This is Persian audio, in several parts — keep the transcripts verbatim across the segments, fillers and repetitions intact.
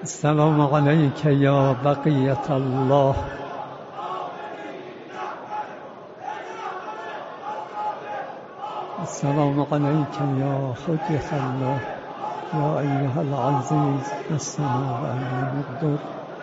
السلام عليك يا بقية الله. السلام عليك يا حجة الله. يا أيها العزيز السماء والمقدور.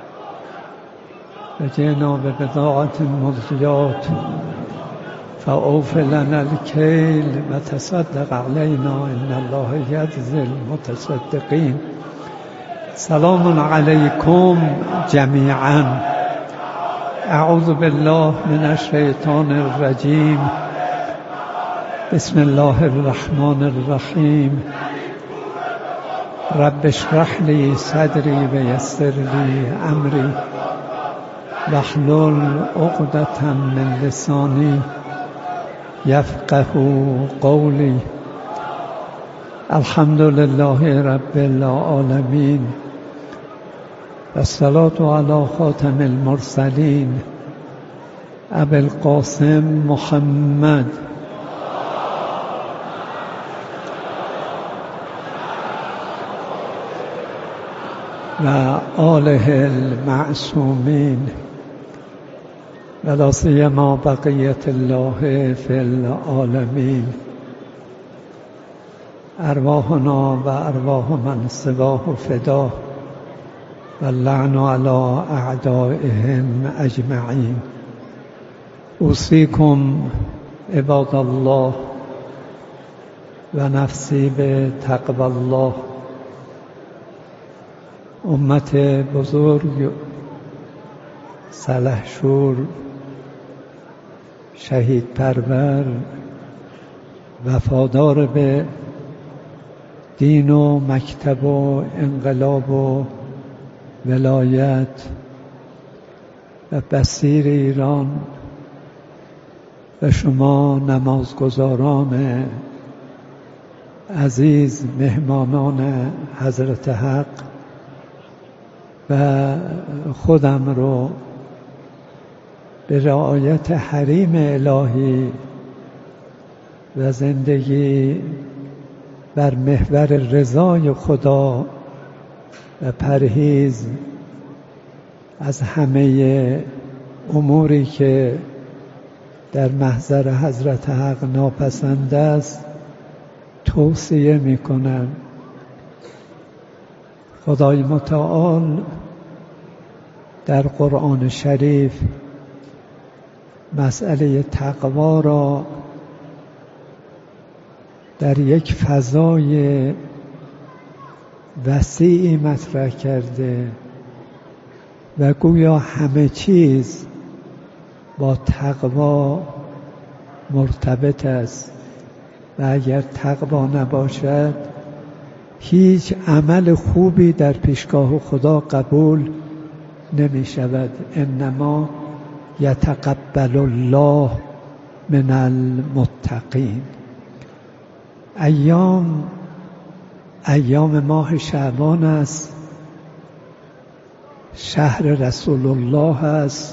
جئنا ببضاعة مزجاة فأوف لنا الكيل وتصدق علينا إن الله يجزي المتصدقين. سلام عليكم جميعا. أعوذ بالله من الشيطان الرجيم. بسم الله الرحمن الرحيم. رب اشرح لي صدري ويسر لي أمري واحلل عقدة من لساني يفقه قولي. الحمد لله رب العالمين والصلاة على خاتم المرسلين أبي القاسم محمد وآله المعصومين ولا سيما بقية الله في العالمين. أرواحنا وأرواح من سواه فداه واللعن على أعدائهم أجمعين. أوصيكم عباد الله ونفسي بتقوى الله. امت بزرگ، سلحشور، شهید پرور، وفادار به دین و مکتب و انقلاب و ولایت و بصیر ایران و شما نمازگزاران عزیز، مهمانان حضرت حق و خودم رو به رعایت حریم الهی و زندگی بر محور رضای خدا و پرهیز از همه اموری که در محضر حضرت حق ناپسند است توصیه می کنم. خدای متعال در قرآن شریف مسئله تقوا را در یک فضای وسیعی مطرح کرده و گویا همه چیز با تقوا مرتبط است و اگر تقوا نباشد هیچ عمل خوبی در پیشگاه خدا قبول نمی شود. انما یتقبل الله من المتقین. ایام ایام ماه شعبان است، شهر رسول الله است،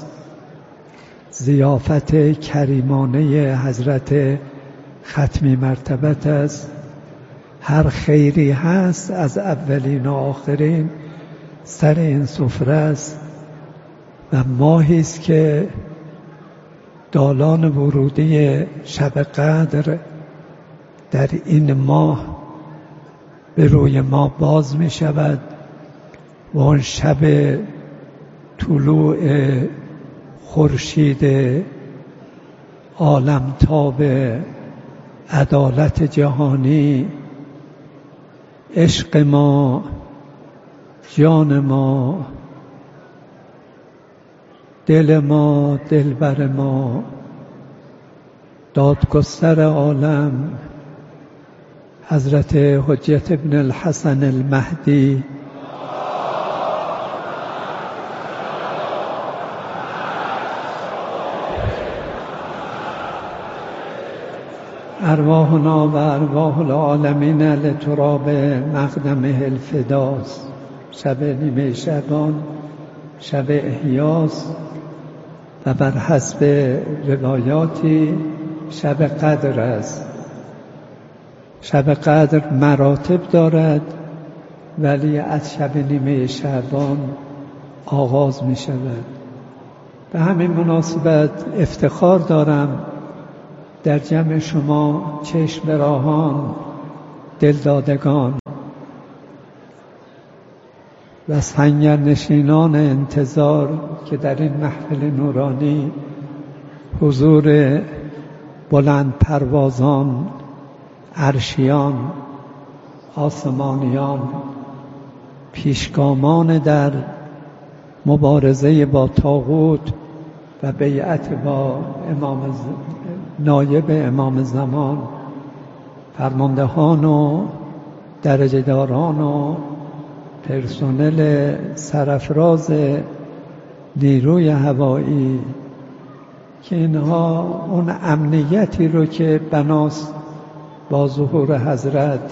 ضیافت کریمانه حضرت ختمی مرتبت است. هر خیری هست از اولین و آخرین سر این سفره است و ماهی است که دالان ورودی شب قدر در این ماه به روی ما باز می شود و آن شب طلوع خورشید عالمتاب عدالت جهانی، عشق ما، جان ما، دل ما، دلبر ما، دادگستر عالم حضرت حجت ابن الحسن المهدی ارواحنا و ارواح العالمین لتراب مقدمه الفداست. شب نیمه شعبان شب احیاست و بر حسب روایاتی شب قدر است. شب قدر مراتب دارد ولی از شب نیمه شعبان آغاز می شود. به همین مناسبت افتخار دارم در جمع شما چشم راهان، دلدادگان و سنگرنشینان انتظار که در این محفل نورانی حضور بلند پروازان، عرشیان، آسمانیان، پیشگامان در مبارزه با طاغوت و بیعت با امام نایب امام زمان، فرماندهان و درجه‌داران و پرسنل سرافراز نیروی هوایی که اینها اون امنیتی رو که بناست با ظهور حضرت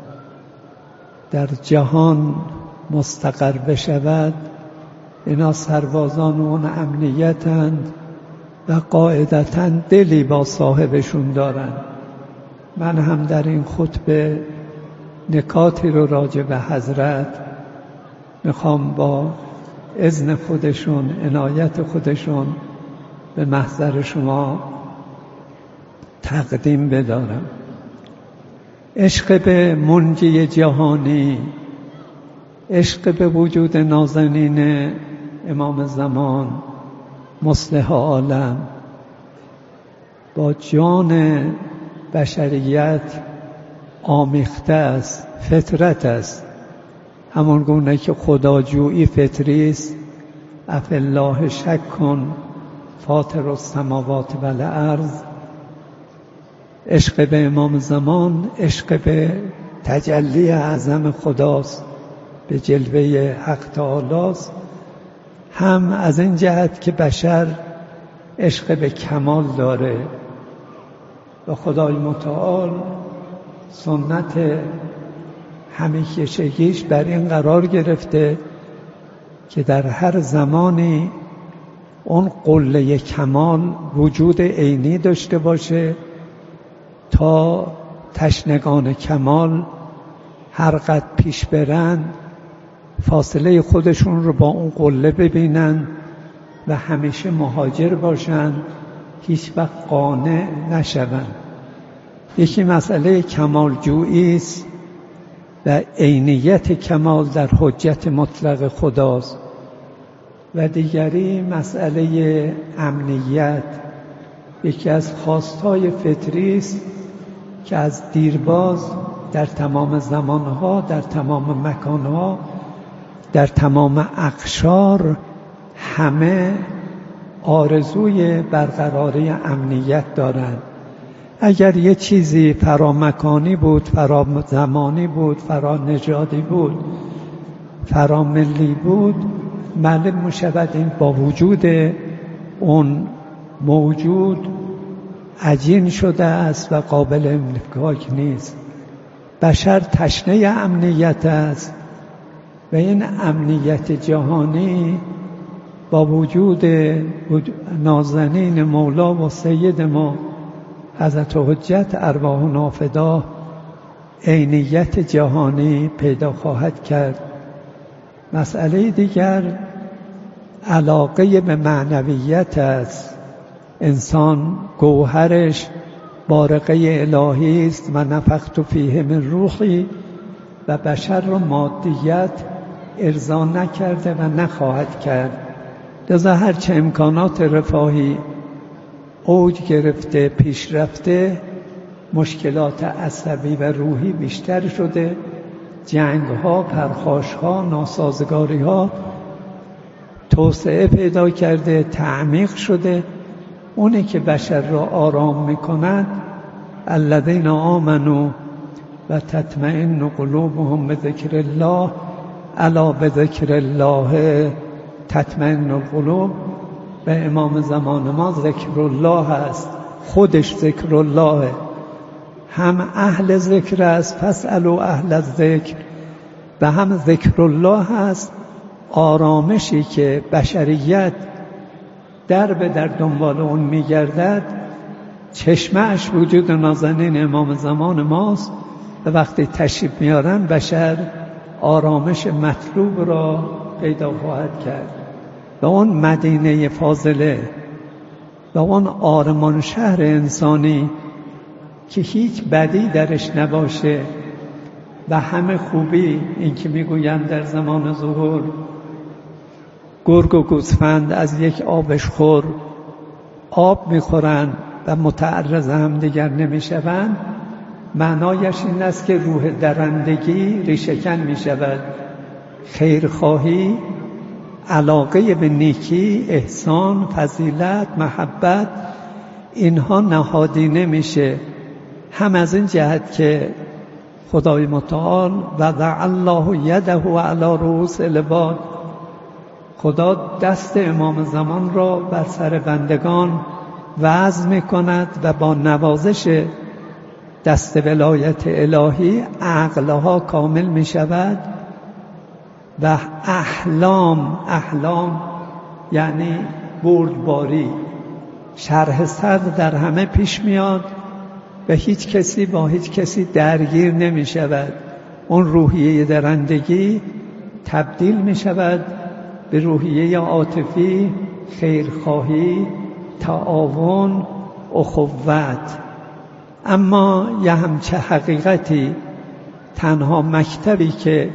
در جهان مستقر بشود، اینا سربازان اون امنیتند و قاعدتاً دلی با صاحبشون دارن. من هم در این خطبه نکاتی رو راجع به حضرت میخوام با اذن خودشون، عنایت خودشون به محضر شما تقدیم بدارم. عشق به منجی جهانی، عشق به وجود نازنین امام زمان، مصلح عالم، با جان بشریت آمیخته است، فطرت است. همان گونه که خداجویی فطری است. افالله شک کن فاطر السماوات و الارض. عشق به امام زمان عشق به تجلی اعظم خداست، به جلوه حق تعالی است. هم از این جهت که بشر عشق به کمال داره و خدای متعال سنت همیشگیش بر این قرار گرفته که در هر زمانی اون قله کمال وجود عینی داشته باشه تا تشنگان کمال هر قدر پیش برن فاصله خودشون رو با اون قله ببینن و همیشه مهاجر باشن، هیچ وقت قانع نشون. یکی مسئله کمال جویی است و عینیت کمال در حجت مطلق خداست و دیگری مسئله امنیت. یکی از خواستهای فطری است که از دیرباز در تمام زمانها، در تمام مکانها، در تمام اقشار همه آرزوی برقراری امنیت دارند. اگر یه چیزی فرامکانی بود، فرازمانی بود، فرانژادی بود، فراملی بود، معلوم می شود این با وجود اون موجود عجین شده است و قابل امتلاک نیست. بشر تشنه امنیت است و این امنیت جهانی با وجود نازنین مولا و سید ما حضرت حجت ارواحنا فداه عینیت جهانی پیدا خواهد کرد. مسئله دیگر علاقه به معنویت است. انسان گوهرش بارقه الهی است و نفخت فیه من روحی و بشر را مادیت ارضا نکرده و نخواهد کرد. لذا هرچه امکانات رفاهی اوج گرفته پیش رفته، مشکلات عصبی و روحی بیشتر شده، جنگ ها، پرخاش ها، ناسازگاری ها توسعه پیدا کرده، تعمیق شده. اونی که بشر را آرام میکند الذین آمنوا و تطمئن قلوبهم بذکر الله، الا بذکر الله تطمئن القلوب. و امام زمان ما ذکر الله است، خودش ذکر الله، هم اهل ذکر است، فاسألوا اهل الذکر، و هم ذکر الله است، آرامشی که بشریت در به در دنبال اون میگردد. چشمش وجود نازنین امام زمان ماست و وقتی تشریف میارن بشر آرامش مطلوب را پیدا خواهد کرد و اون مدینه فاضله و اون آرمان شهر انسانی که هیچ بدی درش نباشه و همه خوبی، این که میگویند در زمان ظهور گرگ و گوسفند از یک آبشخور آب میخورند و متعرض هم دیگر نمیشوند، معنایش این است که روح درندگی ریشه‌کن میشود. خیرخواهی، علاقه به نیکی، احسان، فضیلت، محبت، اینها نهادینه میشه. هم از این جهت که خدای متعال وضع الله یده علی رؤوس العباد، خدا دست امام زمان را بر سر بندگان وضع می کند و با نوازش دست ولایت الهی عقلها کامل می شود و احلام احلام یعنی بردباری، شرح صدر در همه پیش میاد و هیچ کسی با هیچ کسی درگیر نمی شود. اون روحیه درندگی تبدیل می شود به روحیه عاطفی، خیرخواهی، تعاون، اخوت. اما یه همچه حقیقتی تنها مکتبی که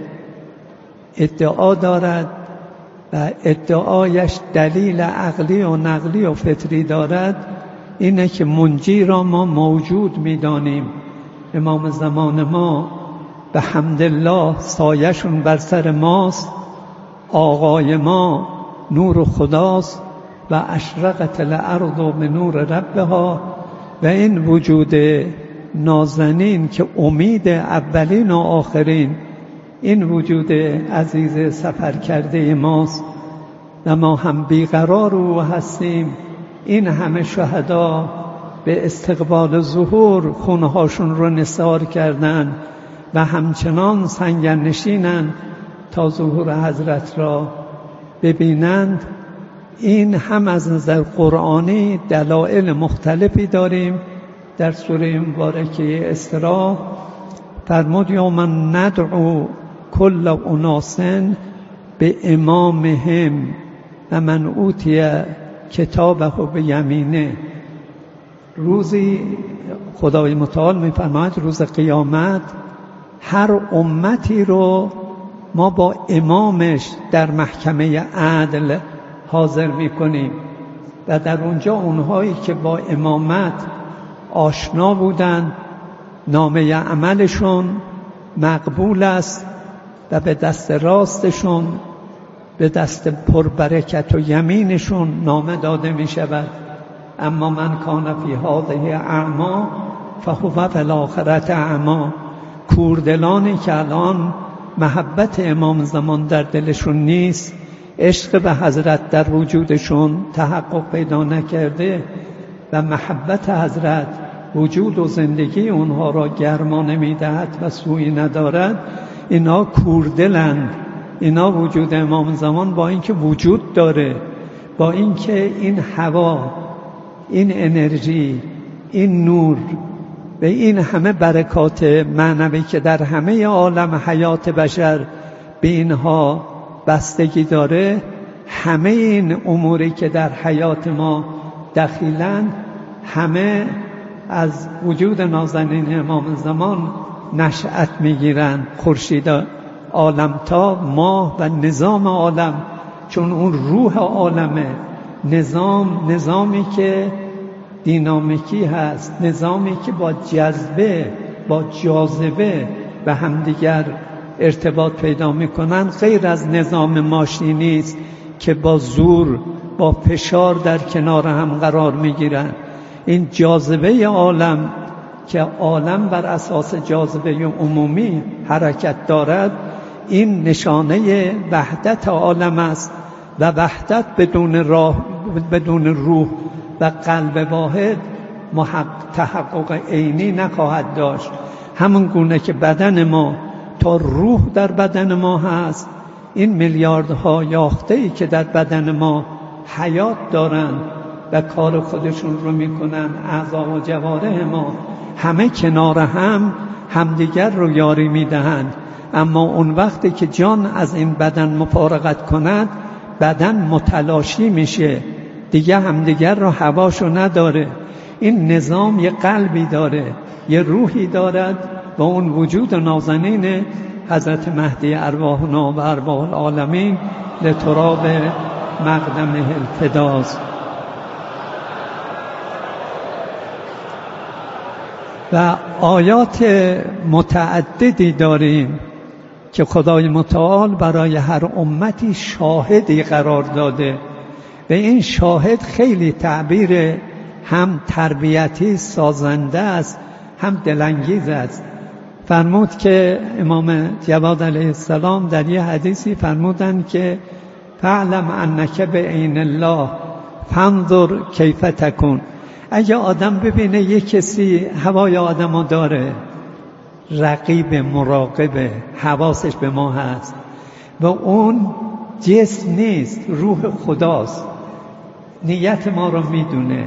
ادعا دارد و ادعایش دلیل عقلی و نقلی و فطری دارد اینه که منجی را ما موجود می‌دانیم. امام زمان ما به حمدالله سایه‌شون بر سر ماست، آقای ما نور خداست و اشرقت الارض به نور ربها، و این وجود نازنین که امید اولین و آخرین، این وجود عزیز سفر کرده ماست و ما هم بیقرار او هستیم. این همه شهدا به استقبال ظهور خونهاشون رو نثار کردن و همچنان سنگر نشینن تا ظهور حضرت را ببینند. این هم از نظر قرآنی دلایل مختلفی داریم. در سوره مبارکه اسراء فرمود یوم ندعو کل اناس به امامهم و من اوتی کتابه به یمینه. روزی خدای متعال می‌فرماید روز قیامت هر امتی رو ما با امامش در محکمه عدل حاضر می‌کنیم و در اونجا اونهایی که با امامت آشنا بودند نامه عملشون مقبول است و به دست راستشون، به دست پربرکت و یمینشون نامه داده می شود. اما من کان فی هذه اعما فهو فی الاخرة اعما. کوردلانی که الان محبت امام زمان در دلشون نیست، عشق به حضرت در وجودشون تحقق پیدا نکرده و محبت حضرت وجود و زندگی اونها را گرما نمیدهد و سویی ندارد، اینا کوردلند. اینا وجود امام زمان با اینکه وجود داره، با اینکه این هوا، این انرژی، این نور و این همه برکات معنوی که در همه عالم حیات بشر به اینها بستگی داره، همه این اموری که در حیات ما دخیلن همه از وجود نازنین امام زمان نشأت میگیرن. خورشید عالم تا ماه و نظام عالم، چون اون روح عالمه، نظام نظامی که دینامیکی هست، نظامی که با جذبه با جاذبه به همدیگر ارتباط پیدا میکنن، غیر از نظام ماشینی است که با زور با فشار در کنار هم قرار میگیرن. این جاذبه عالم که عالم بر اساس جاذبه عمومی حرکت دارد، این نشانه وحدت عالم است و وحدت بدون راه بدون روح و قلب واحد تحقق عینی نخواهد داشت. همون گونه که بدن ما تا روح در بدن ما هست، این میلیاردها یافته‌ای که در بدن ما حیات دارند و کار خودشون رو میکنن، اعضا و جوارح ما همه کنار هم همدیگر رو یاری میدهند اما اون وقتی که جان از این بدن مفارقت کند بدن متلاشی میشه، دیگه همدیگر رو هواشو نداره. این نظام یه قلبی داره، یه روحی دارد و اون وجود نازنین حضرت مهدی ارواحنا و ارواح العالمین لتراب مقدمه الفداست. و آیات متعددی داریم که خدای متعال برای هر امتی شاهدی قرار داده و این شاهد خیلی تعبیر هم تربیتی سازنده است هم دلانگیز است. فرمود که امام جواد علیه السلام در یه حدیثی فرمودند که فعلم انک بعین الله فانظر کیف تکون. اگه آدم ببینه یه کسی هوای آدمو داره، رقیب مراقبه، حواسش به ما هست و اون جسم نیست، روح خداست، نیت ما رو میدونه،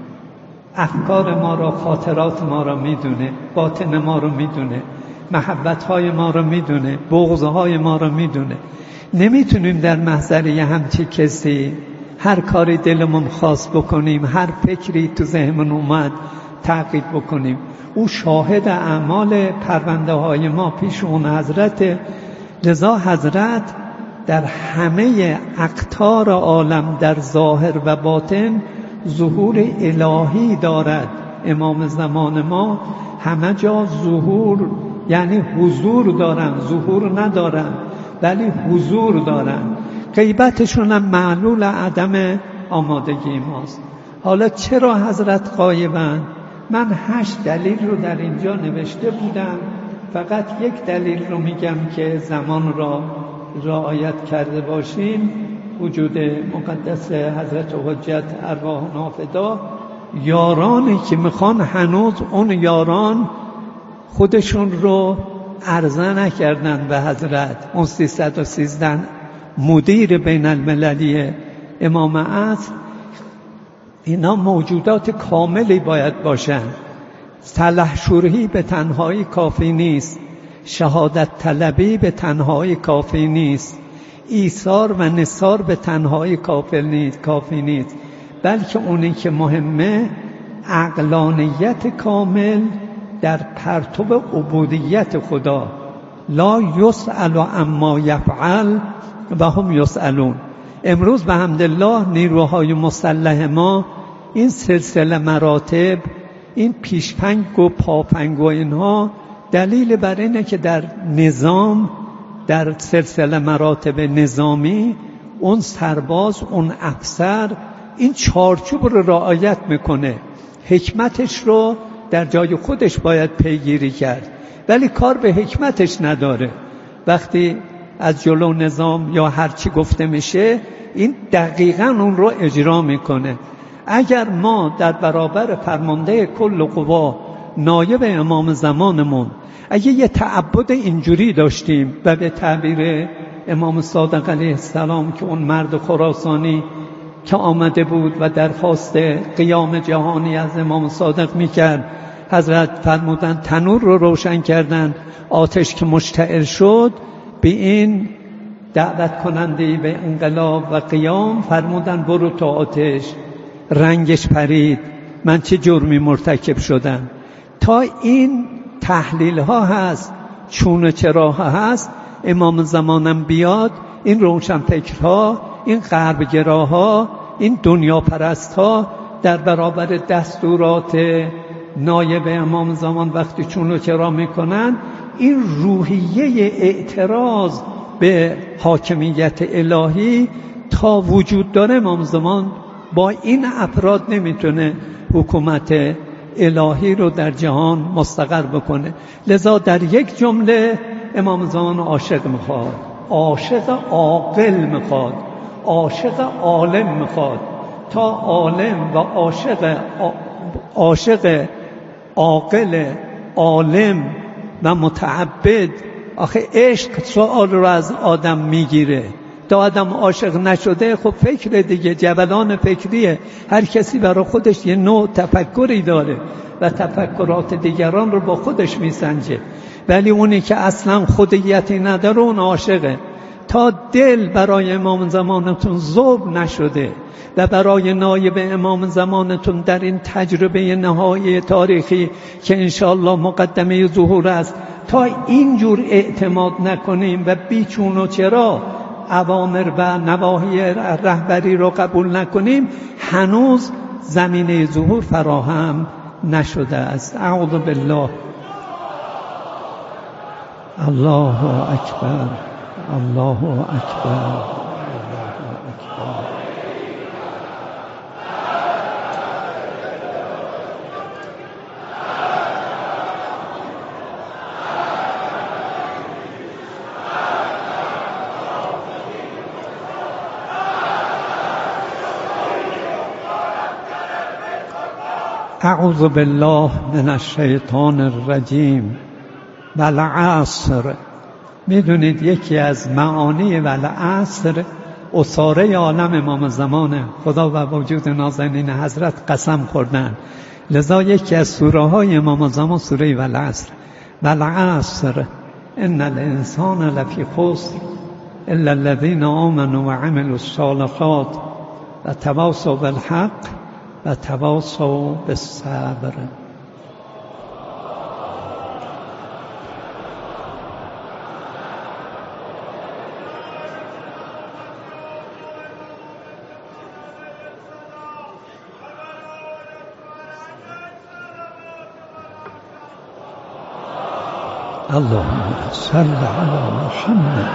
افکار ما رو، خاطرات ما رو میدونه، باطن ما رو میدونه، محبت‌های ما رو میدونه، بغض‌های ما رو میدونه. نمیتونیم در محضر یه همچی کسی هر کاری دلمون خواست بکنیم، هر فکری تو ذهنمون اومد تعقیب بکنیم. او شاهد اعمال پرونده های ما پیش اون حضرت. لذا حضرت در همه اقطار عالم در ظاهر و باطن ظهور الهی دارد. امام زمان ما همه جا ظهور یعنی حضور دارن، ظهور ندارن ولی حضور دارن. غیبتشون هم معلول عدم آمادگی ماست. حالا چرا حضرت غایبند؟ من هشت دلیل رو در اینجا نوشته بودم، فقط یک دلیل رو میگم که زمان را رعایت کرده باشیم. وجود مقدس حضرت حجت ارواحنا فدا، یارانی که میخوان هنوز اون یاران خودشون رو عرضه نکردن به حضرت. اون سیصد و سیزده مدیر بین المللی امام عصر، اینا موجودات کاملی باید باشن. سلحشوری به تنهایی کافی نیست، شهادت طلبی به تنهایی کافی نیست، ایثار و نثار به تنهایی کافی نیست کافی نیست بلکه اونی که مهمه عقلانیت کامل در پرتو عبودیت خدا. لا یسأل عما یفعل و هم یسألون. امروز به حمدالله نیروهای مسلح ما این سلسله مراتب، این پیشپنگ و پاپنگ و اینها دلیل بر اینه که در نظام، در سلسله مراتب نظامی، اون سرباز، اون افسر این چارچوب رو رعایت میکنه. حکمتش رو در جای خودش باید پیگیری کرد ولی کار به حکمتش نداره. وقتی از جلو نظام یا هرچی گفته میشه این دقیقاً اون رو اجرا میکنه. اگر ما در برابر فرمانده کل قوا نایب امام زمانمون اگه یه تعبد اینجوری داشتیم و به تعبیر امام صادق علیه السلام که اون مرد خراسانی که آمده بود و درخواست قیام جهانی از امام صادق میکرد، حضرت فرمودن تنور رو روشن کردن، آتش که مشتعل شد، به این دعوت کننده به انقلاب و قیام فرمودن برو تا آتش. رنگش پرید، من چه جرمی مرتکب شدم. تا این تحلیل ها هست، چون و چرا هست، امام زمانم بیاد این روشن فکرها، این غربگراها، این دنیا پرست ها در برابر دستورات نایب امام زمان وقتی چون و چرا میکنن، این روحیه اعتراض به حاکمیت الهی تا وجود داره، امام زمان با این افراد نمیتونه حکومت الهی رو در جهان مستقر بکنه. لذا در یک جمله امام زمان عاشق میخواد، عاشق عاقل میخواد، عاشق عالم میخواد. تا عالم و عاشق عاشق عاقل عالم و متعبد، آخه عشق سؤال رو از آدم میگیره. تا آدم عاشق نشده خب فکر دیگه، جبلان فکریه. هر کسی برای خودش یه نوع تفکری داره و تفکرات دیگران رو با خودش میسنجه. ولی اونی که اصلا خودیتی نداره اون عاشقه. تا دل برای امام زمانتون ذوب نشده و برای نایب امام زمانتون در این تجربه نهایی تاریخی که انشاءالله مقدمه ظهور است، تا اینجور اعتماد نکنیم و بیچون و چرا اوامر و نواهی رهبری رو قبول نکنیم، هنوز زمینه ظهور فراهم نشده است. اعوذ بالله. الله اکبر، الله اکبر. اعوذ بالله من الشیطان الرجیم. والعصر. میدونید یکی از معانی والعصر اساره عالم امام زمانه. خدا و وجود نازنین حضرت قسم خوردن، لذا یکی از سوره های امام زمان سوره والعصر. والعصر ان الانسان لفی خسر الا الذين آمنوا وعملوا الصالحات وتواصوا بالحق وتواصوا بالصبر. اللهم صل على محمد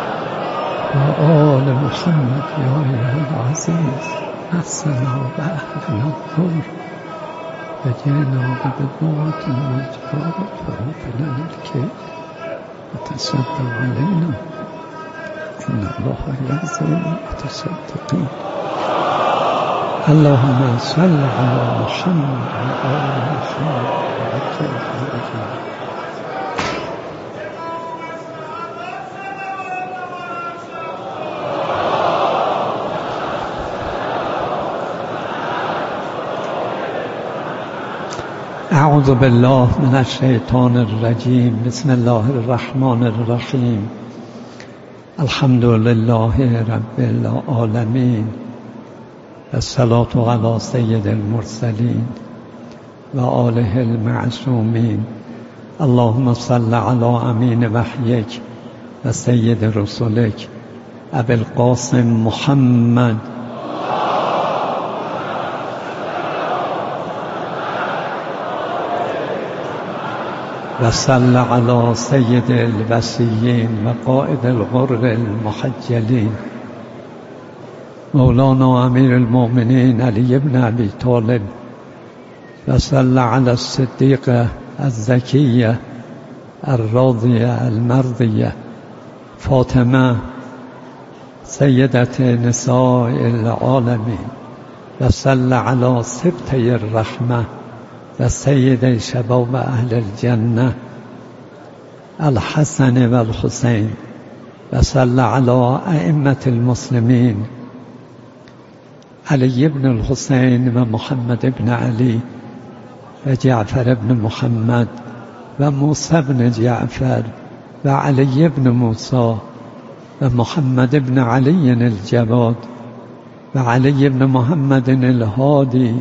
وآل محمد. يا إله العزيز أحسنا وأهلنا الظهر وجئنا ببضاعة والجبار فهب لنا الكيل وتصدق علينا إن الله يجزي المتصدقين. اللهم صل على محمد وآل محمد وعجل فرجنا. اعوذ بالله من الشیطان الرجیم. بسم الله الرحمن الرحیم. الحمد لله رب العالمین والصلاة علی سید المرسلین و آله المعصومین. اللهم صل علی امین وحیک و سید رسولک ابی القاسم محمد و صل علی سید الوصیین و قائد الغر المحجلین مولانا امیر المؤمنین علی بن ابی طالب و صل علی الصدیقه الزکیه الراضیه المرضیه فاطمه سیدت نساء العالمین و صل علی سبطه الرحمه و سید شباب اهل الجنه الحسن و الحسین و صل علی ائمة المسلمین علی بن الحسین و محمد بن علی و جعفر بن محمد و موسی بن جعفر و علی بن موسی و محمد بن علی الجواد و علی بن محمد الهادی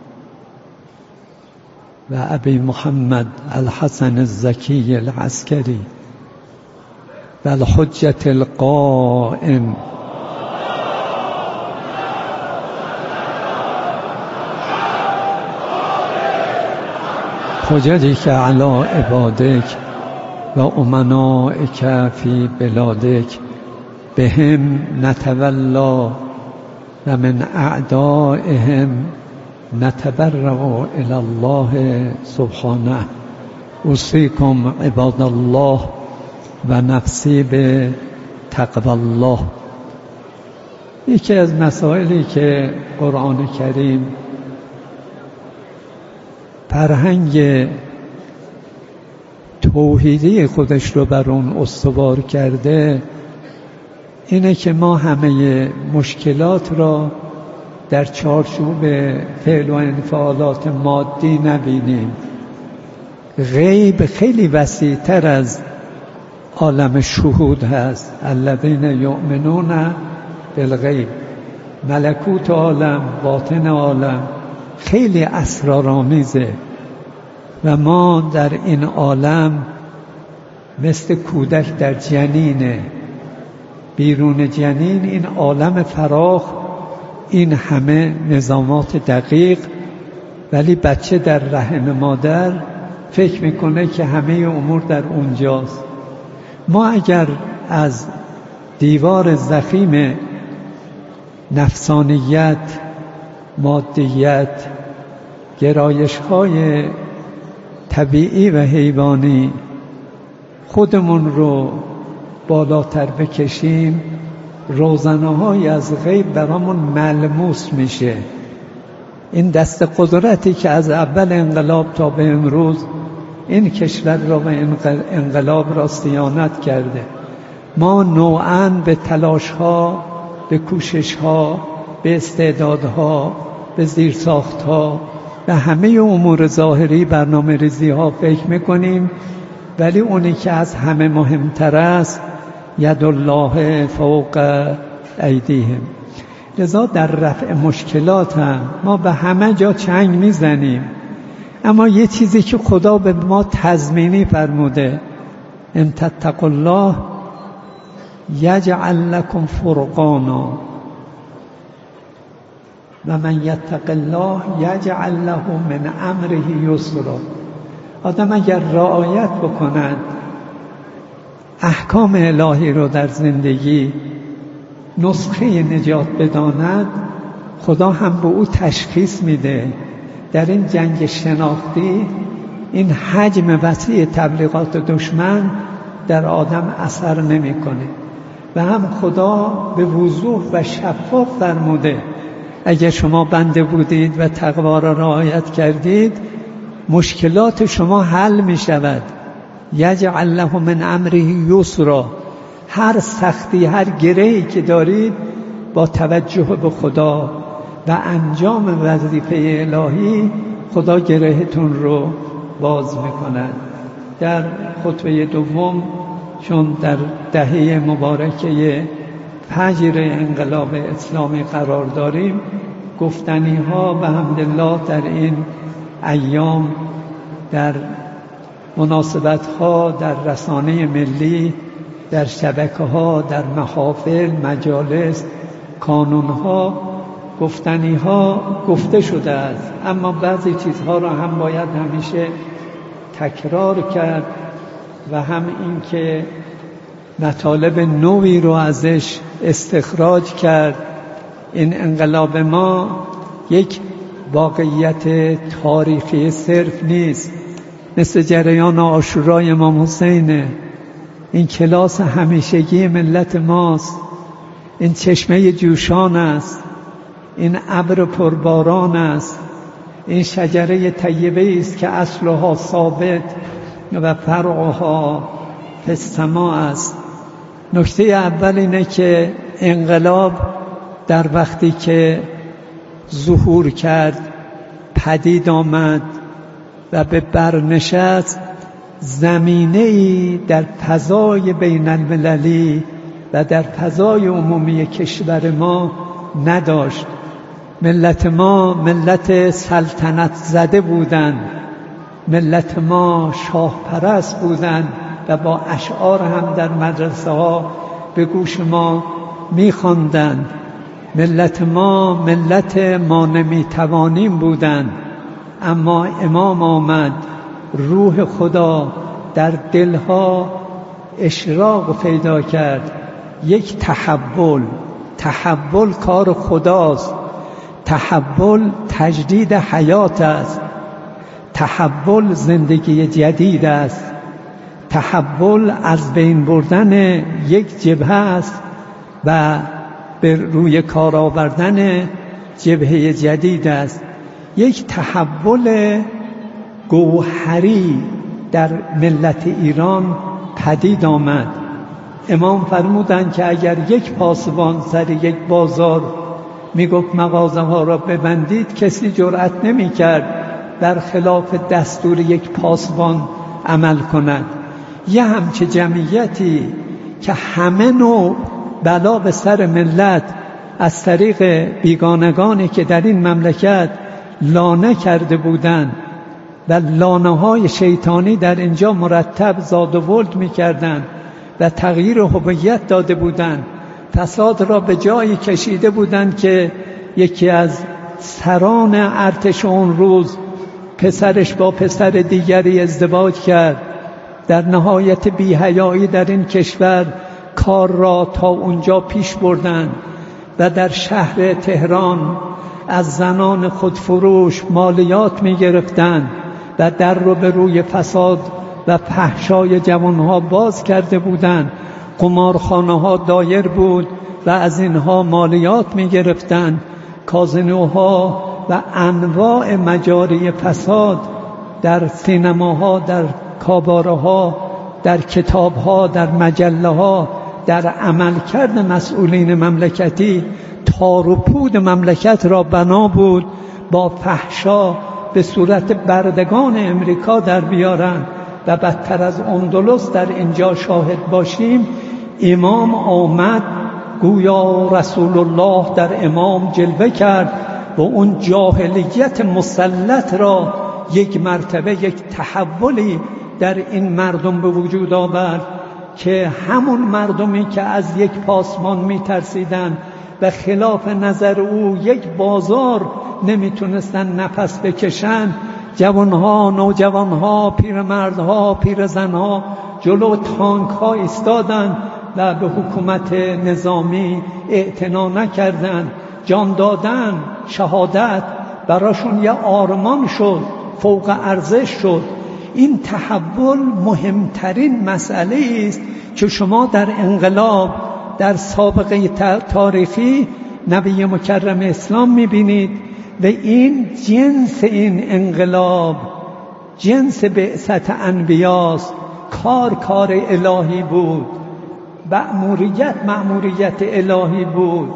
و ابی محمد الحسن الزکی العسکری و الحجة القائم حججك على عبادك و امنائك في بلادك بهم نتولى و من اعدائهم نتبرأ إلى الله سبحانه. اوصيكم عباد الله و نفسی به تقوی الله. یکی از مسائلی که قرآن کریم فرهنگ توحیدی خودش رو بر اون استوار کرده اینه که ما همه مشکلات را در چارچوب فعل و انفعالات مادی نبینیم، غیب خیلی وسیع‌تر از عالم شهود هست. الذین یؤمنون بالغیب، ملکوت عالم، باطن عالم خیلی اسرارآمیزه و ما در این عالم مثل کودک در جنینه، بیرون جنین این عالم فراخ، این همه نظامات دقیق، ولی بچه در رحم مادر فکر میکنه که همه امور در اونجاست. ما اگر از دیوار ضخیم نفسانیت، مادیت، گرایش‌های طبیعی و حیوانی خودمون رو بالاتر بکشیم، روزنه‌های از غیب برامون ملموس میشه. این دست قدرتی که از اول انقلاب تا به امروز این کشور را و انقلاب را صیانت کرده، ما نوعاً به تلاش‌ها، به کوشش‌ها، به استعدادها، به زیرساخت‌ها و همه امور ظاهری برنامه ریزی‌ها فکر می‌کنیم، ولی اونی که از همه مهمتر است ید الله فوق ایدیهم. لذا در رفع مشکلات هم ما به همه جا چنگ میزنیم، اما یه چیزی که خدا به ما تضمینی فرموده، ان تتقوا الله یجعل لکم فرقانا و من یتق الله یجعل له من امره یسرا. آدم اگر رعایت بکند احکام الهی رو در زندگی، نسخه نجات بداند، خدا هم به او تشخیص میده. در این جنگ شناختی، این حجم وسیع تبلیغات دشمن در آدم اثر نمیکنه و هم خدا به وضوح و شفاف فرموده اگر شما بنده بودید و تقوا را رعایت کردید مشکلات شما حل می شود. یجعل له من امره یسرا. هر سختی، هر گرهی که دارید با توجه به خدا و انجام وظیفه الهی خدا گرهتون رو باز میکند. در خطبه دوم، چون در دهه مبارکه فجر انقلاب اسلامی قرار داریم، گفتنی ها به حمدالله در این ایام در مناسبت ها، در رسانه ملی، در شبکه ها، در محافل، مجالس، کانون ها، گفتنی ها گفته شده است، اما بعضی چیزها را هم باید همیشه تکرار کرد و هم این که مطالب نوی رو ازش استخراج کرد. این انقلاب ما یک واقعیت تاریخی صرف نیست، مثل جریان عاشورای امام حسینه. این کلاس همیشگی ملت ماست، این چشمه جوشان است، این ابر پرباران است، این شجره طیبه است که اصلها ثابت و فرعها فی السماء است. نکته اول اینه که انقلاب در وقتی که ظهور کرد، پدید آمد و به برنشست، زمینه‌ای در فضای بین المللی و در فضای عمومی کشور ما نداشت. ملت ما ملت سلطنت زده بودند، ملت ما شاه پرست بودند و با اشعار هم در مدرسه ها به گوش ما می‌خواندند. ملت ما ملت ما نمیتوانیم بودند، اما امام آمد، روح خدا در دلها اشراق پیدا کرد. یک تحول، تحول کار خداست، تحول تجدید حیات است، تحول زندگی جدید است، تحول از بین بردن یک جبهه است و به روی کار آوردن جبهه جدید است. یک تحول گوهری در ملت ایران پدید آمد. امام فرمودند که اگر یک پاسبان سر یک بازار میگفت مغازه ها را ببندید، کسی جرأت نمی کرد برخلاف دستور یک پاسبان عمل کند. یه همچه جمعیتی که همه نوع بلا به سر ملت از طریق بیگانگانی که در این مملکت لانه کرده بودند و لانه های شیطانی در اینجا مرتب زاد و ولد می کردند و تغییر هویت داده بودند، فساد را به جایی کشیده بودند که یکی از سران ارتش اون روز پسرش با پسر دیگری ازدواج کرد. در نهایت بی‌حیایی در این کشور کار را تا اونجا پیش بردند و در شهر تهران از زنان خودفروش مالیات می گرفتند و در رو به روی فساد و فحشای جوانها باز کرده بودند. قمارخانه ها دایر بود و از اینها مالیات می گرفتند. کازینوها و انواع مجاری فساد در سینماها، در کاباره ها، در کتاب ها، در مجله ها، در عملکرد مسئولین مملکتی تار و پود مملکت را بنا بود با فحشا به صورت بردگان امریکا در بیارن و بدتر از اندلس در اینجا شاهد باشیم. امام آمد گویا رسول الله در امام جلوه کرد و اون جاهلیت مسلط را یک مرتبه یک تحولی در این مردم به وجود آورد که همون مردمی که از یک پاسبان می‌ترسیدند و خلاف نظر او یک بازار نمیتونستن نفس بکشن، جوانها، نوجوانها، پیرمردها، پیرزنها جلو تانک ها ایستادند و به حکومت نظامی اعتنا نکردند. جان دادن، شهادت براشون یه آرمان شد، فوق ارزش شد. این تحول مهمترین مسئله است که شما در انقلاب در سابقه تاریخی نبی مکرم اسلام می‌بینید و این جنس این انقلاب جنس بعثت انبیاست. کار کار الهی بود، مأموریت مأموریت الهی بود،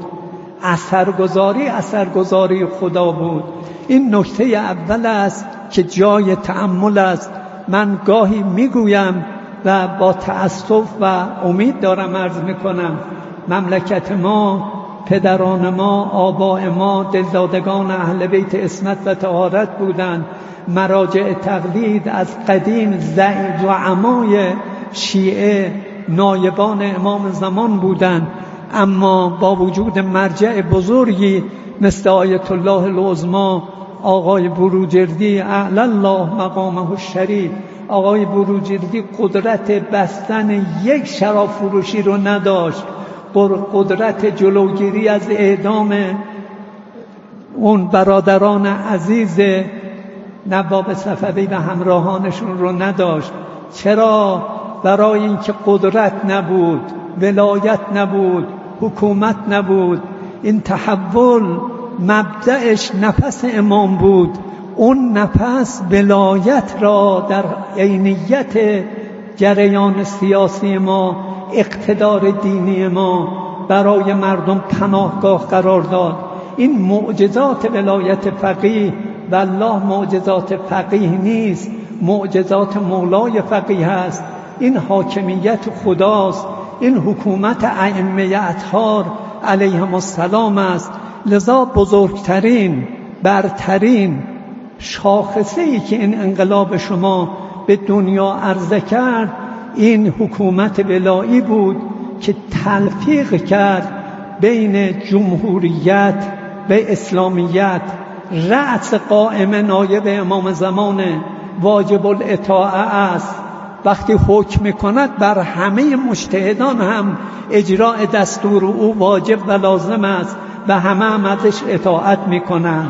اثرگذاری اثرگذاری خدا بود. این نکته اول است که جای تأمل است. من گاهی میگویم و با تأسف و امید دارم عرض میکنم، مملکت ما، پدران ما، آباء ما دلدادگان اهل بیت عصمت و طهارت بودند. مراجع تقلید از قدیم زعمای شیعه نایبان امام زمان بودند، اما با وجود مرجع بزرگی مثل آیت الله العظمی آقای بروجردی اعلی الله مقامه الشریف، آقای بروجردی قدرت بستن یک شراب فروشی رو نداشت، قدرت جلوگیری از اعدام اون برادران عزیز نواب صفوی و همراهانشون رو نداشت. چرا؟ برای اینکه قدرت نبود، ولایت نبود، حکومت نبود. این تحول مبدأش نفس امام بود. اون نفس ولایت را در عینیت جریان سیاسی ما، اقتدار دینی ما برای مردم پناهگاه قرار داد. این معجزات ولایت فقیه، والله معجزات فقیه نیست، معجزات مولای فقیه است. این حاکمیت خداست، این حکومت ائمه اطهار علیهم السلام است. لذا بزرگترین، برترین شاخصه‌ای که این انقلاب شما به دنیا عرضه کرد این حکومت ولایی بود که تلفیق کرد بین جمهوریت و اسلامیت. رأس قائم نایب امام زمان واجب الاطاعه است، وقتی حکم کند بر همه مجتهدان هم اجراء دستور او واجب و لازم است و همه هم ازش اطاعت میکنند.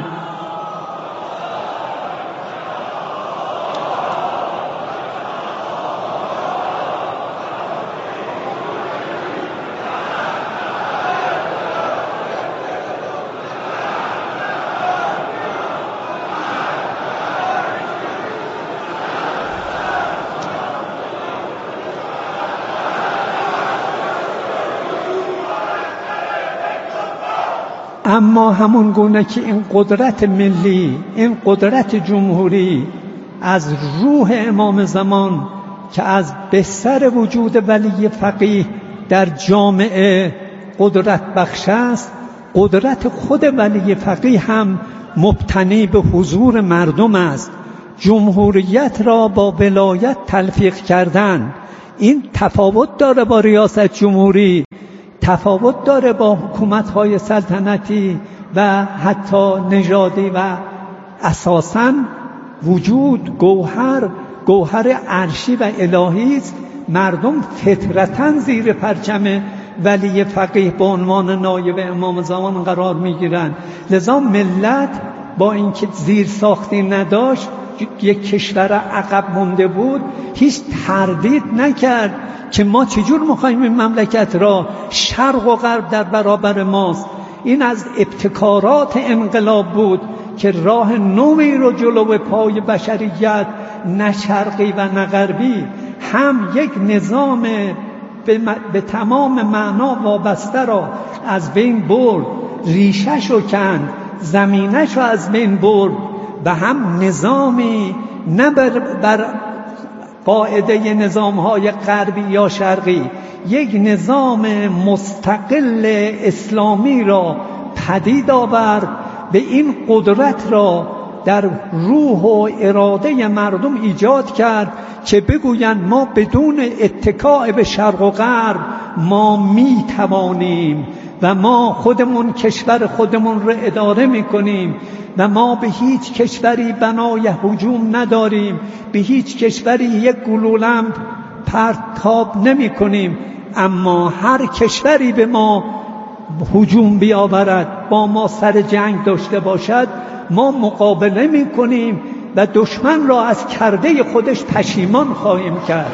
اما همون گونه که این قدرت ملی، این قدرت جمهوری از روح امام زمان که از بستر وجود ولی فقیه در جامعه قدرت بخش است، قدرت خود ولی فقیه هم مبتنی به حضور مردم است. جمهوریت را با ولایت تلفیق کردن این تفاوت داره با ریاست جمهوری، تفاوت داره با حکومت‌های سلطنتی و حتی نژادی و اساساً وجود گوهر گوهر عرشی و الهی است. مردم فطرتاً زیر پرچم ولی فقیه به عنوان نایب امام زمان قرار می‌گیرند. لذا ملت با اینکه زیر ساختی نداشت، یک کشور عقب مونده بود، هیچ تردید نکرد که ما چجور می‌خوایم این مملکت را، شرق و غرب در برابر ماست. این از ابتکارات انقلاب بود که راه نوی رو جلو پای بشریت، نه شرقی و نه غربی، هم یک نظام به, به تمام معنا وابسته را از بین برد، ریشش رو کند، زمینش رو از بین برد، و هم نظامی نه بر, بر قاعده نظام‌های غربی یا شرقی، یک نظام مستقل اسلامی را پدید آورد. به این قدرت را در روح و اراده مردم ایجاد کرد که بگویند ما بدون اتکاء به شرق و غرب ما می توانیم و ما خودمون کشور خودمون را اداره می کنیم و ما به هیچ کشوری بنای هجوم نداریم، به هیچ کشوری یک گلولم پرتاب نمی کنیم. اما هر کشوری به ما هجوم بیاورد، با ما سر جنگ داشته باشد، ما مقابله می کنیم و دشمن را از کرده خودش پشیمان خواهیم کرد.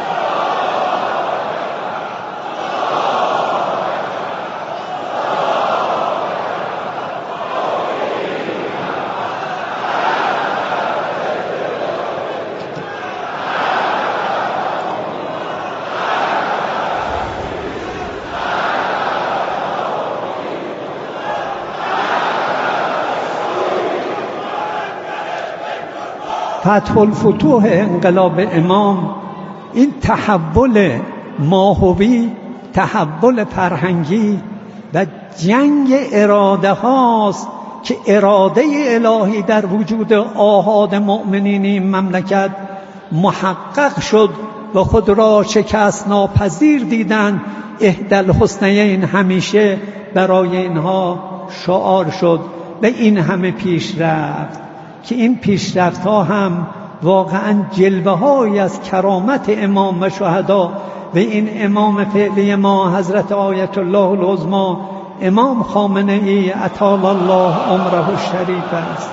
فتح الفتوح انقلاب امام این تحول ماهوی، تحول فرهنگی و جنگ اراده هاست که اراده الهی در وجود آحاد مؤمنین این مملکت محقق شد و خود را شکست ناپذیر دیدن. احدی الحسنیین همیشه برای اینها شعار شد و این همه پیش رفت که این پیشرفت ها هم واقعا جلوه های از کرامت امام و شهدا و این امام فعلی ما حضرت آیت الله العظمی امام خامنه ای اطال الله عمره الشریف است.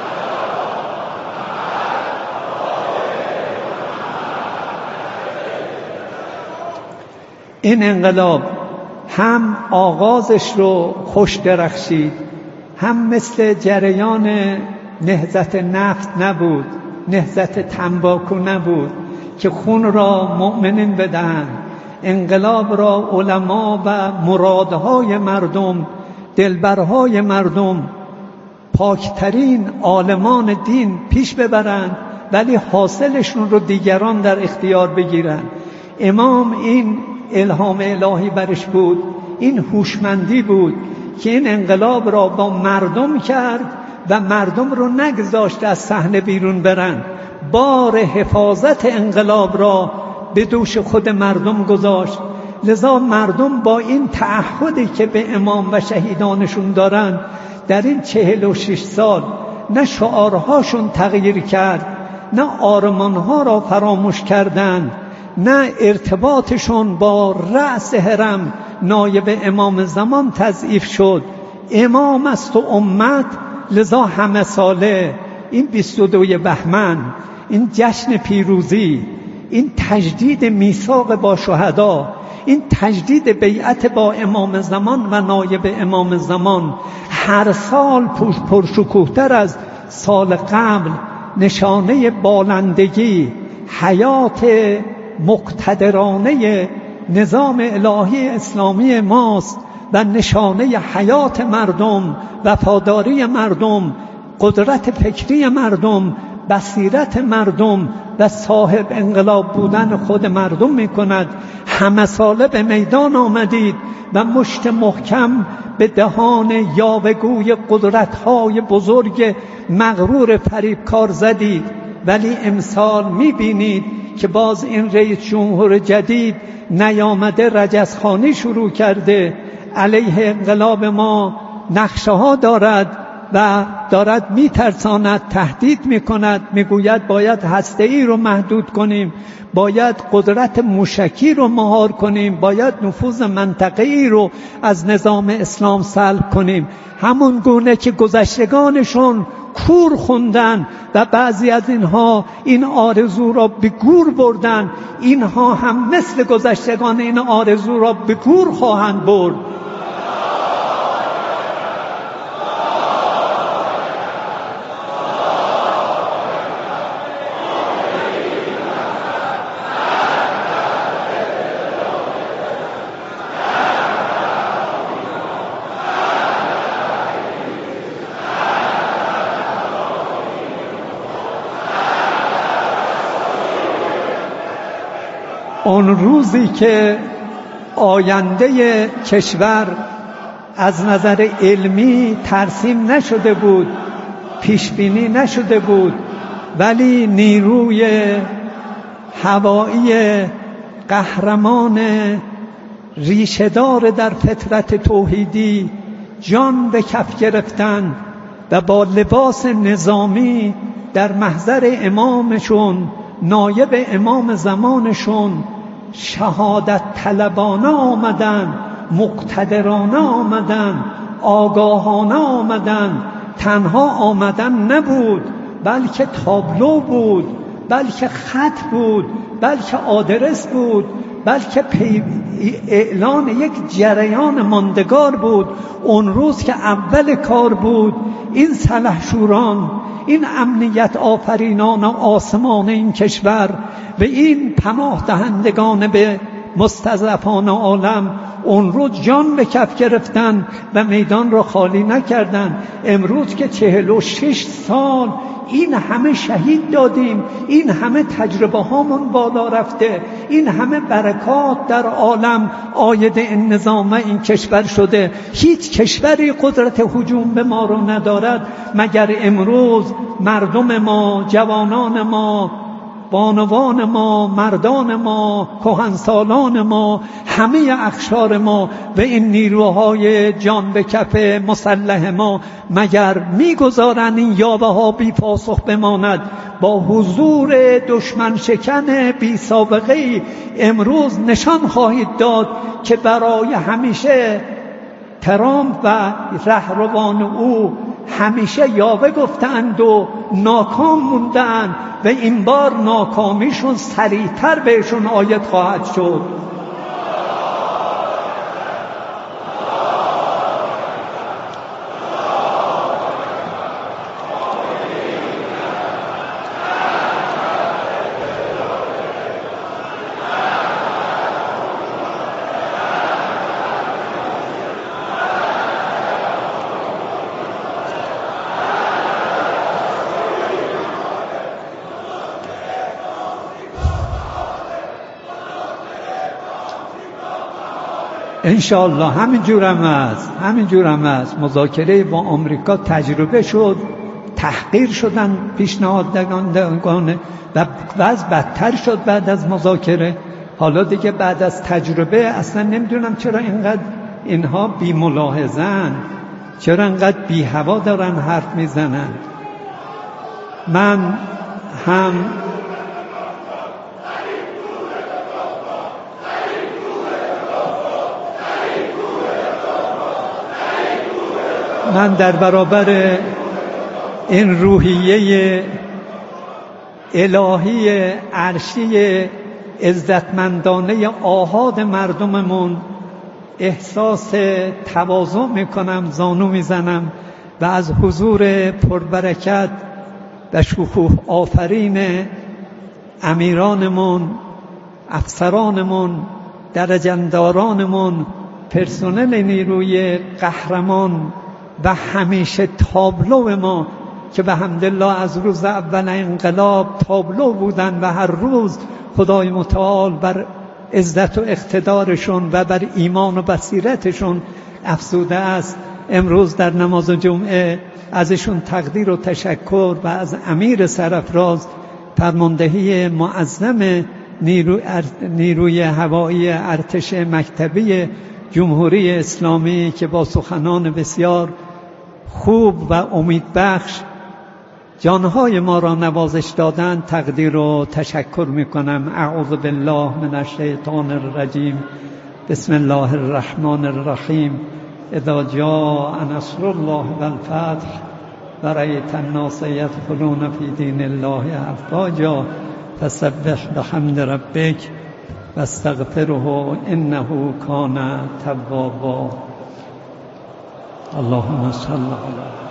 این انقلاب هم آغازش رو خوش درخشید، هم مثل جریان نهضت نفت نبود، نهضت تنباکو نبود که خون را مؤمنین بدن. انقلاب را علما و مرادهای مردم، دلبرهای مردم، پاکترین عالمان دین پیش ببرند ولی حاصلشون رو دیگران در اختیار بگیرند. امام این الهام الهی برش بود، این هوشمندی بود که این انقلاب را با مردم کرد و مردم رو نگذاشت از صحنه بیرون برن. بار حفاظت انقلاب را به دوش خود مردم گذاشت. لذا مردم با این تعهدی که به امام و شهیدانشون دارن در این چهل و شش سال نه شعارهاشون تغییر کرد، نه آرمانها را فراموش کردند، نه ارتباطشون با رأس حرم نایب امام زمان تضعیف شد. امام است و امت. لذا همه ساله این بیست و دوی بهمن، این جشن پیروزی، این تجدید میثاق با شهدا، این تجدید بیعت با امام زمان و نایب امام زمان هر سال پرشکوه‌تر از سال قبل نشانه بالندگی، حیات مقتدرانه نظام الهی اسلامی ماست و نشانه حیات مردم، وفاداری مردم، قدرت فکری مردم، بصیرت مردم و صاحب انقلاب بودن خود مردم می کند. همه ساله به میدان آمدید و مشت محکم به دهان یاوه‌گوی قدرت‌های بزرگ مغرور فریبکار زدید، ولی امسال می بینید که باز این رئیس جمهور جدید نیامده رجزخوانی شروع کرده، علیه انقلاب ما نقشه ها دارد و دارد میترساند، تهدید میکند، میگوید باید هسته‌ای رو محدود کنیم، باید قدرت موشکی رو مهار کنیم، باید نفوذ منطقه‌ای رو از نظام اسلام سلب کنیم. همون گونه که گذشتگانشون کور خوندن و بعضی از اینها این آرزو را به گور بردن، اینها هم مثل گذشتگان این آرزو را به گور خواهند برد. اون روزی که آینده کشور از نظر علمی ترسیم نشده بود، پیشبینی نشده بود، ولی نیروی هوایی قهرمان ریشه‌دار در فطرت توحیدی جان به کف گرفتن و با لباس نظامی در محضر امامشون، نایب امام زمانشون، شهادت طلبانه آمدن، مقتدرانه آمدن، آگاهانه آمدن. تنها آمدن نبود، بلکه تابلو بود، بلکه خط بود، بلکه آدرس بود، بلکه اعلان یک جریان ماندگار بود. اون روز که اول کار بود، این سلحشوران، این امنیت آفرینان آسمان این کشور و این پناه دهندگان به مستضعفان عالم اون روز جان به کف گرفتن و میدان را خالی نکردن. امروز که چهل و شش سال این همه شهید دادیم، این همه تجربه هامون بالا رفته، این همه برکات در عالم عاید این نظام این کشور شده، هیچ کشوری قدرت هجوم به ما رو ندارد مگر امروز مردم ما، جوانان ما، بانوان ما، مردان ما، کهنسالان ما، همه اقشار ما و این نیروهای جان به کف مسلح ما مگر میگذارن این یاوه ها بی پاسخ بماند؟ با حضور دشمن شکن بی سابقه امروز نشان خواهید داد که برای همیشه ترامپ و رهروان او همیشه یاوه گفتند و ناکام موندند و این بار ناکامیشون سریعتر بهشون عاید خواهد شد. انشاءالله همین جورم است، همین جورم است. مذاکره با آمریکا تجربه شد، تحقیر شدن پیشنهادگان و وضع بدتر شد بعد از مذاکره. حالا دیگه بعد از تجربه اصلا نمیدونم چرا اینقدر اینها بی ملاحظن، چرا اینقدر بی هوا دارن حرف میزنن. من هم من در برابر این روحیه الهی عرشی عزتمندانه آحاد مردممون احساس تواضع میکنم، زانو میزنم و از حضور پربرکت و شکوه آفرین امیرانمون، افسرانمون، درجندارانمون، پرسنل نیروی قهرمان و همیشه تابلو ما که به حمدالله از روز اول انقلاب تابلو بودن و هر روز خدای متعال بر عزت و اقتدارشون و بر ایمان و بصیرتشون افزوده است. امروز در نماز جمعه ازشون تقدیر و تشکر و از امیر سرافراز فرماندهی معظم نیرو نیروی هوایی ارتش مکتبی جمهوری اسلامی که با سخنان بسیار خوب و امیدبخش جانهای ما را نوازش دادن تقدیر و تشکر میکنم. اعوذ بالله من الشیطان الرجیم. بسم الله الرحمن الرحیم. اذا جاء نصر الله والفتح ورأیت الناس يدخلون في دین الله افواجا فسبح بحمد ربک واستغفره انه کان توابا. اللهم صل علی